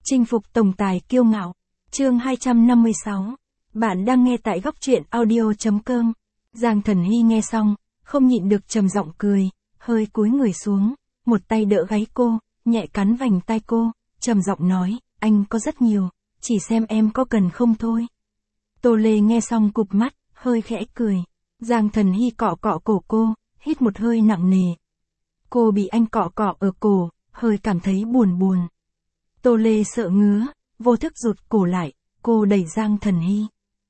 Chinh phục tổng tài kiêu ngạo. Chương 256. Bạn đang nghe tại góc truyện audio.com. Giang Thần Hy nghe xong, không nhịn được trầm giọng cười, hơi cúi người xuống, một tay đỡ gáy cô, nhẹ cắn vành tai cô, trầm giọng nói, anh có rất nhiều, chỉ xem em có cần không thôi. Tô Lê nghe xong cụp mắt, hơi khẽ cười. Giang Thần Hy cọ cọ cổ cô, hít một hơi nặng nề. Cô bị anh cọ cọ ở cổ, hơi cảm thấy buồn buồn. Tô Lê sợ ngứa, vô thức rụt cổ lại, cô đẩy Giang Thần Hy.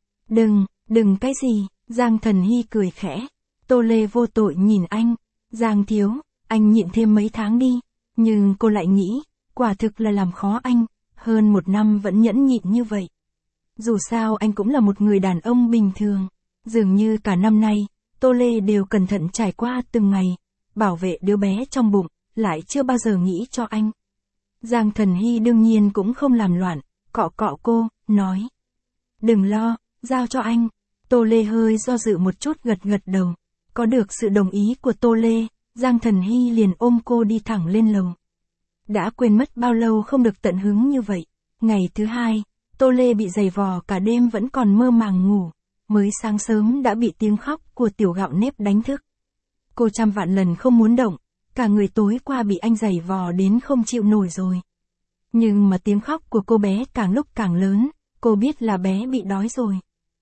Đừng cái gì, Giang Thần Hy cười khẽ. Tô Lê vô tội nhìn anh, Giang thiếu, anh nhịn thêm mấy tháng đi. Nhưng cô lại nghĩ, quả thực là làm khó anh, hơn 1 năm vẫn nhẫn nhịn như vậy. Dù sao anh cũng là một người đàn ông bình thường. Dường như cả năm nay, Tô Lê đều cẩn thận trải qua từng ngày, bảo vệ đứa bé trong bụng, lại chưa bao giờ nghĩ cho anh. Giang Thần Hy đương nhiên cũng không làm loạn, cọ cọ cô, nói. Đừng lo, giao cho anh. Tô Lê hơi do dự một chút gật đầu. Có được sự đồng ý của Tô Lê, Giang Thần Hy liền ôm cô đi thẳng lên lầu. Đã quên mất bao lâu không được tận hứng như vậy. Ngày thứ 2, Tô Lê bị giày vò cả đêm vẫn còn mơ màng ngủ. Mới sáng sớm đã bị tiếng khóc của tiểu gạo nếp đánh thức. Cô trăm vạn lần không muốn động, cả người tối qua bị anh giày vò đến không chịu nổi rồi. Nhưng mà tiếng khóc của cô bé càng lúc càng lớn, cô biết là bé bị đói rồi.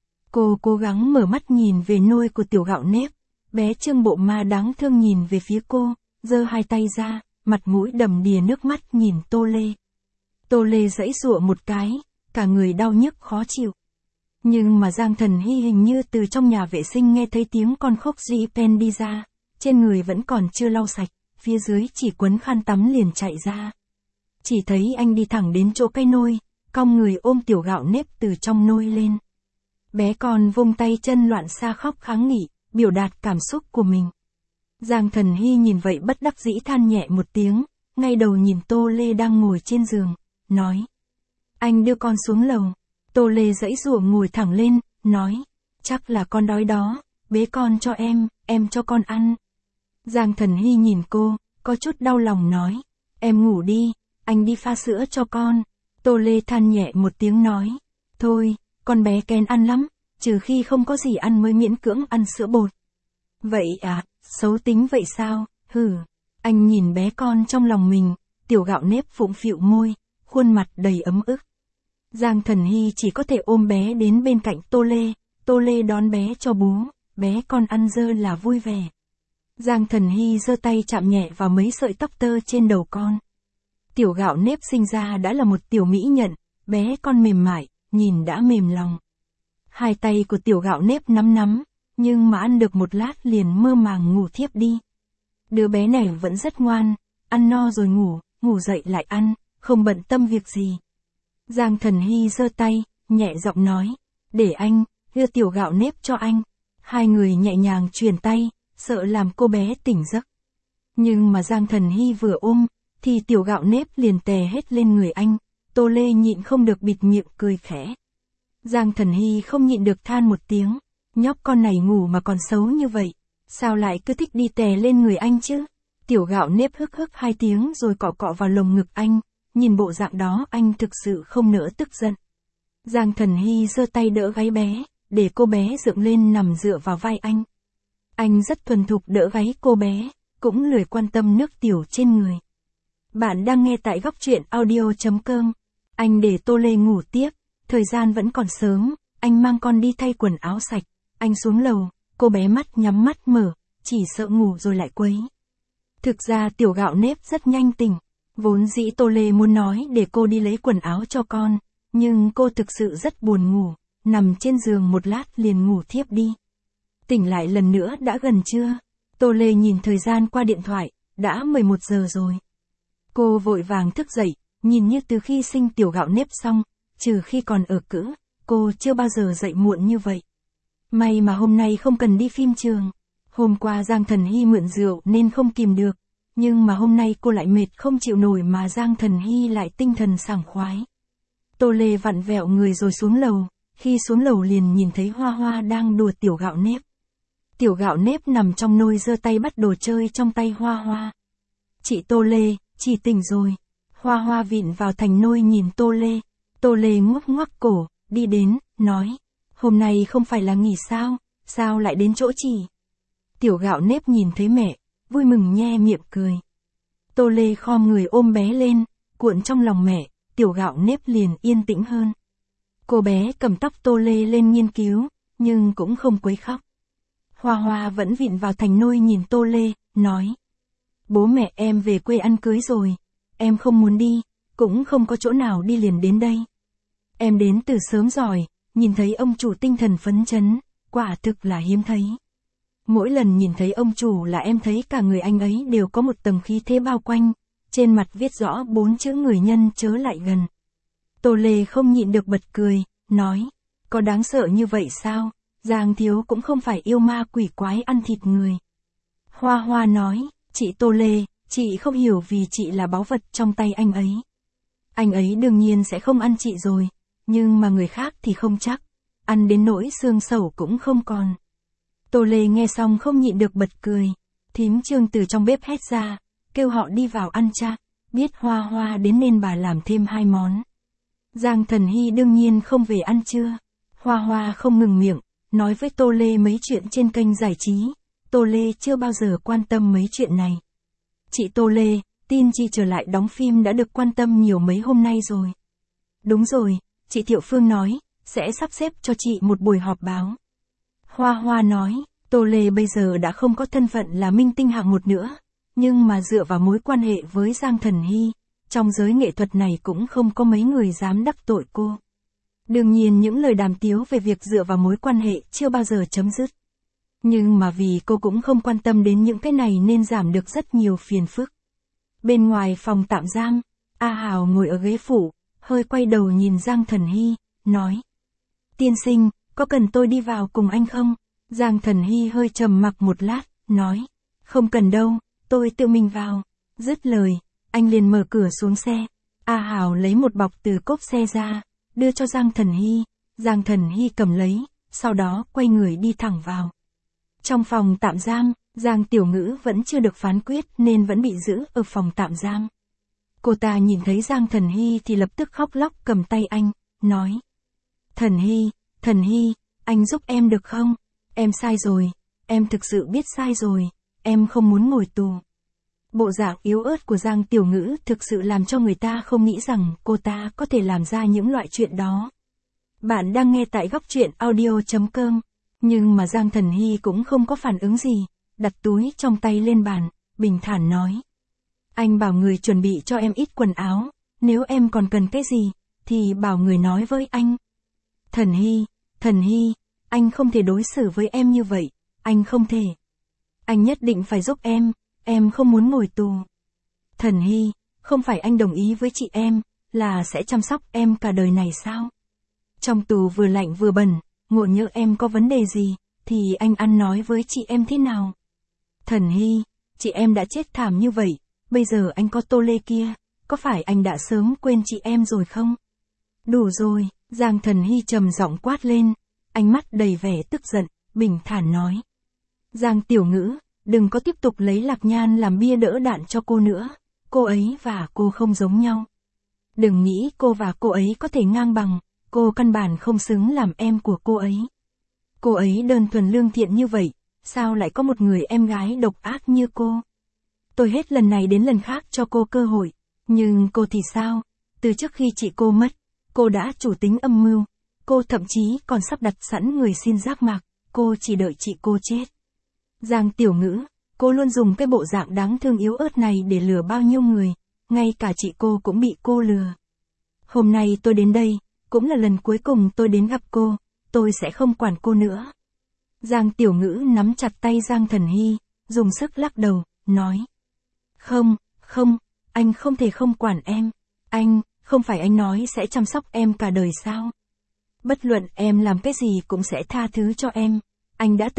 Cô cố gắng mở mắt nhìn về nôi của tiểu gạo nếp, bé trương bộ ma đáng thương nhìn về phía cô, giơ hai tay ra, mặt mũi đầm đìa nước mắt nhìn Tô Lê. Tô Lê giãy giụa một cái, cả người đau nhức khó chịu. Nhưng mà Giang Thần Hy hình như từ trong nhà vệ sinh nghe thấy tiếng con khóc Pen đi ra, trên người vẫn còn chưa lau sạch, phía dưới chỉ quấn khăn tắm liền chạy ra. Chỉ thấy anh đi thẳng đến chỗ cái nôi, cong người ôm tiểu gạo nếp từ trong nôi lên. Bé con vung tay chân loạn xạ khóc kháng nghị, biểu đạt cảm xúc của mình. Giang Thần Hy nhìn vậy bất đắc dĩ than nhẹ một tiếng, ngay đầu nhìn Tô Lê đang ngồi trên giường, nói. Anh đưa con xuống lầu. Tô Lê giãy giụa ngồi thẳng lên, nói. Chắc là con đói đó, bế con cho em cho con ăn. Giang Thần Hy nhìn cô, có chút đau lòng nói. Em ngủ đi, anh đi pha sữa cho con. Tô Lê than nhẹ một tiếng nói. Thôi, con bé kén ăn lắm, trừ khi không có gì ăn mới miễn cưỡng ăn sữa bột. Vậy à, xấu tính vậy sao, hừ. Anh nhìn bé con trong lòng mình, tiểu gạo nếp phụng phịu môi, khuôn mặt đầy ấm ức. Giang Thần Hy chỉ có thể ôm bé đến bên cạnh Tô Lê đón bé cho bú, bé con ăn dơ là vui vẻ. Giang Thần Hy giơ tay chạm nhẹ vào mấy sợi tóc tơ trên đầu con. Tiểu gạo nếp sinh ra đã là một tiểu mỹ nhân, bé con mềm mại, nhìn đã mềm lòng. Hai tay của tiểu gạo nếp nắm, nhưng mà ăn được một lát liền mơ màng ngủ thiếp đi. Đứa bé này vẫn rất ngoan, ăn no rồi ngủ dậy lại ăn, không bận tâm việc gì. Giang Thần Hy giơ tay, nhẹ giọng nói, để anh, đưa tiểu gạo nếp cho anh. Hai người nhẹ nhàng truyền tay, sợ làm cô bé tỉnh giấc. Nhưng mà Giang Thần Hy vừa ôm, thì tiểu gạo nếp liền tè hết lên người anh, Tô Lê nhịn không được bịt miệng cười khẽ. Giang Thần Hy không nhịn được than một tiếng, nhóc con này ngủ mà còn xấu như vậy, sao lại cứ thích đi tè lên người anh chứ? Tiểu gạo nếp hức 2 tiếng rồi cọ cọ vào lồng ngực anh. Nhìn bộ dạng đó anh thực sự không nỡ tức giận. Giang Thần Hy giơ tay đỡ gáy bé, để cô bé dựng lên nằm dựa vào vai anh. Anh rất thuần thục đỡ gáy cô bé, cũng lười quan tâm nước tiểu trên người. Bạn đang nghe tại góc truyện audio.com. Anh để Tô Lê ngủ tiếp, thời gian vẫn còn sớm, anh mang con đi thay quần áo sạch. Anh xuống lầu, cô bé mắt nhắm mắt mở, chỉ sợ ngủ rồi lại quấy. Thực ra tiểu gạo nếp rất nhanh tỉnh. Vốn dĩ Tô Lê muốn nói để cô đi lấy quần áo cho con, nhưng cô thực sự rất buồn ngủ, nằm trên giường một lát liền ngủ thiếp đi. Tỉnh lại lần nữa đã gần trưa, Tô Lê nhìn thời gian qua điện thoại, đã 11 giờ rồi. Cô vội vàng thức dậy, nhìn như từ khi sinh tiểu gạo nếp xong, trừ khi còn ở cữ, cô chưa bao giờ dậy muộn như vậy. May mà hôm nay không cần đi phim trường. Hôm qua Giang Thần Hy mượn rượu nên không kìm được. Nhưng mà hôm nay cô lại mệt không chịu nổi mà Giang Thần Hy lại tinh thần sảng khoái. Tô Lê vặn vẹo người rồi xuống lầu, khi xuống lầu liền nhìn thấy Hoa Hoa đang đùa tiểu gạo nếp. Tiểu gạo nếp nằm trong nôi giơ tay bắt đồ chơi trong tay Hoa Hoa. Chị Tô Lê, chị tỉnh rồi. Hoa Hoa vịn vào thành nôi nhìn Tô Lê. Tô Lê ngoắc ngoắc cổ, đi đến, nói. Hôm nay không phải là nghỉ sao, sao lại đến chỗ chị? Tiểu Gạo Nếp nhìn thấy mẹ, vui mừng nhe miệng cười. Tô Lê khom người ôm bé lên, cuộn trong lòng mẹ, Tiểu Gạo Nếp liền yên tĩnh hơn. Cô bé cầm tóc Tô Lê lên nghiên cứu, nhưng cũng không quấy khóc. Hoa Hoa vẫn vịn vào thành nôi nhìn Tô Lê, nói. Bố mẹ em về quê ăn cưới rồi, em không muốn đi, cũng không có chỗ nào đi liền đến đây. Em đến từ sớm rồi, nhìn thấy ông chủ tinh thần phấn chấn, quả thực là hiếm thấy. Mỗi lần nhìn thấy ông chủ là em thấy cả người anh ấy đều có một tầng khí thế bao quanh, trên mặt viết rõ 4 chữ người nhân chớ lại gần. Tô Lê không nhịn được bật cười, nói, có đáng sợ như vậy sao, Giang thiếu cũng không phải yêu ma quỷ quái ăn thịt người. Hoa Hoa nói, chị Tô Lê, chị không hiểu vì chị là báu vật trong tay anh ấy. Anh ấy đương nhiên sẽ không ăn chị rồi, nhưng mà người khác thì không chắc, ăn đến nỗi xương sẩu cũng không còn. Tô Lê nghe xong không nhịn được bật cười, thím Trương từ trong bếp hét ra, kêu họ đi vào ăn cha, biết Hoa Hoa đến nên bà làm thêm 2 món. Giang Thần Hy đương nhiên không về ăn trưa. Hoa Hoa không ngừng miệng, nói với Tô Lê mấy chuyện trên kênh giải trí. Tô Lê chưa bao giờ quan tâm mấy chuyện này. Chị Tô Lê, tin chị trở lại đóng phim đã được quan tâm nhiều mấy hôm nay rồi. Đúng rồi, chị Thiệu Phương nói, sẽ sắp xếp cho chị một buổi họp báo. Hoa Hoa nói, Tô Lê bây giờ đã không có thân phận là minh tinh hạng 1 nữa, nhưng mà dựa vào mối quan hệ với Giang Thần Hy, trong giới nghệ thuật này cũng không có mấy người dám đắc tội cô. Đương nhiên những lời đàm tiếu về việc dựa vào mối quan hệ chưa bao giờ chấm dứt. Nhưng mà vì cô cũng không quan tâm đến những cái này nên giảm được rất nhiều phiền phức. Bên ngoài phòng tạm giam, A Hào ngồi ở ghế phụ, hơi quay đầu nhìn Giang Thần Hy, nói. Tiên sinh, có cần tôi đi vào cùng anh không? Giang Thần Hy hơi trầm mặc một lát, nói. Không cần đâu, tôi tự mình vào. Dứt lời, anh liền mở cửa xuống xe. A Hào lấy một bọc từ cốp xe ra, đưa cho Giang Thần Hy. Giang Thần Hy cầm lấy, sau đó quay người đi thẳng vào. Trong phòng tạm giam, Giang Tiểu Ngữ vẫn chưa được phán quyết nên vẫn bị giữ ở phòng tạm giam. Cô ta nhìn thấy Giang Thần Hy thì lập tức khóc lóc cầm tay anh, nói. Thần Hy, anh giúp em được không? Em sai rồi, em thực sự biết sai rồi, em không muốn ngồi tù. Bộ dạng yếu ớt của Giang Tiểu Ngữ thực sự làm cho người ta không nghĩ rằng cô ta có thể làm ra những loại chuyện đó. Bạn đang nghe tại Góc Truyện Audio.com, nhưng mà Giang Thần Hy cũng không có phản ứng gì, đặt túi trong tay lên bàn, bình thản nói. Anh bảo người chuẩn bị cho em ít quần áo, nếu em còn cần cái gì, thì bảo người nói với anh. Thần Hy, anh không thể đối xử với em như vậy, anh không thể. Anh nhất định phải giúp em không muốn ngồi tù. Thần Hy, không phải anh đồng ý với chị em, là sẽ chăm sóc em cả đời này sao? Trong tù vừa lạnh vừa bẩn, ngộ nhỡ em có vấn đề gì, thì anh ăn nói với chị em thế nào? Thần Hy, chị em đã chết thảm như vậy, bây giờ anh có Tô Lê kia, có phải anh đã sớm quên chị em rồi không? Đủ rồi, Giang Thần Hy trầm giọng quát lên, ánh mắt đầy vẻ tức giận, bình thản nói. Giang Tiểu Ngữ, đừng có tiếp tục lấy Lạc Nhan làm bia đỡ đạn cho cô nữa, cô ấy và cô không giống nhau. Đừng nghĩ cô và cô ấy có thể ngang bằng, cô căn bản không xứng làm em của cô ấy. Cô ấy đơn thuần lương thiện như vậy, sao lại có một người em gái độc ác như cô? Tôi hết lần này đến lần khác cho cô cơ hội, nhưng cô thì sao? Từ trước khi chị cô mất, cô đã chủ tính âm mưu, cô thậm chí còn sắp đặt sẵn người xin giác mạc, cô chỉ đợi chị cô chết. Giang Tiểu Ngữ, cô luôn dùng cái bộ dạng đáng thương yếu ớt này để lừa bao nhiêu người, ngay cả chị cô cũng bị cô lừa. Hôm nay tôi đến đây, cũng là lần cuối cùng tôi đến gặp cô, tôi sẽ không quản cô nữa. Giang Tiểu Ngữ nắm chặt tay Giang Thần Hy, dùng sức lắc đầu, nói. Không, anh không thể không quản em. Anh, không phải anh nói sẽ chăm sóc em cả đời sao? Bất luận em làm cái gì cũng sẽ tha thứ cho em. Anh đã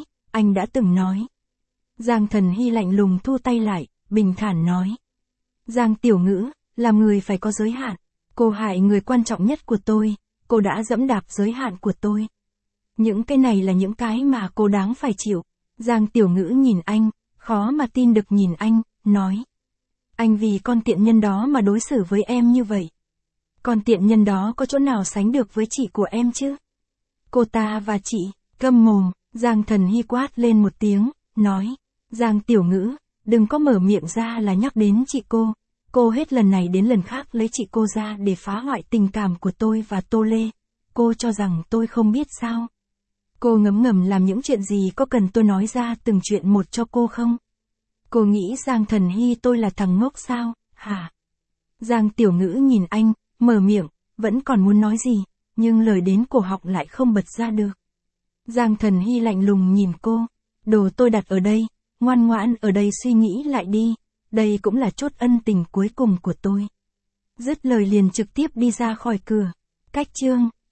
từng nói. Giang Thần Hy lạnh lùng thu tay lại, bình thản nói. Giang Tiểu Ngữ, làm người phải có giới hạn. Cô hại người quan trọng nhất của tôi, cô đã dẫm đạp giới hạn của tôi. Những cái này là những cái mà cô đáng phải chịu. Giang Tiểu Ngữ nhìn anh, khó mà tin được nhìn anh, nói. Anh vì con tiện nhân đó mà đối xử với em như vậy. Con tiện nhân đó có chỗ nào sánh được với chị của em chứ? Cô ta và chị, câm mồm, Giang Thần Hy quát lên một tiếng, nói. Giang Tiểu Ngữ, đừng có mở miệng ra là nhắc đến chị cô. Cô hết lần này đến lần khác lấy chị cô ra để phá hoại tình cảm của tôi và Tô Lê. Cô cho rằng tôi không biết sao? Cô ngấm ngầm làm những chuyện gì, có cần tôi nói ra từng chuyện một cho cô không? Cô nghĩ Giang Thần Hy tôi là thằng ngốc sao, hả? Giang Tiểu Ngữ nhìn anh, mở miệng, vẫn còn muốn nói gì, nhưng lời đến cổ họng lại không bật ra được. Giang Thần Hy lạnh lùng nhìn cô. Đồ tôi đặt ở đây, ngoan ngoãn ở đây suy nghĩ lại đi. Đây cũng là chốt ân tình cuối cùng của tôi. Dứt lời liền trực tiếp đi ra khỏi cửa. Cách chương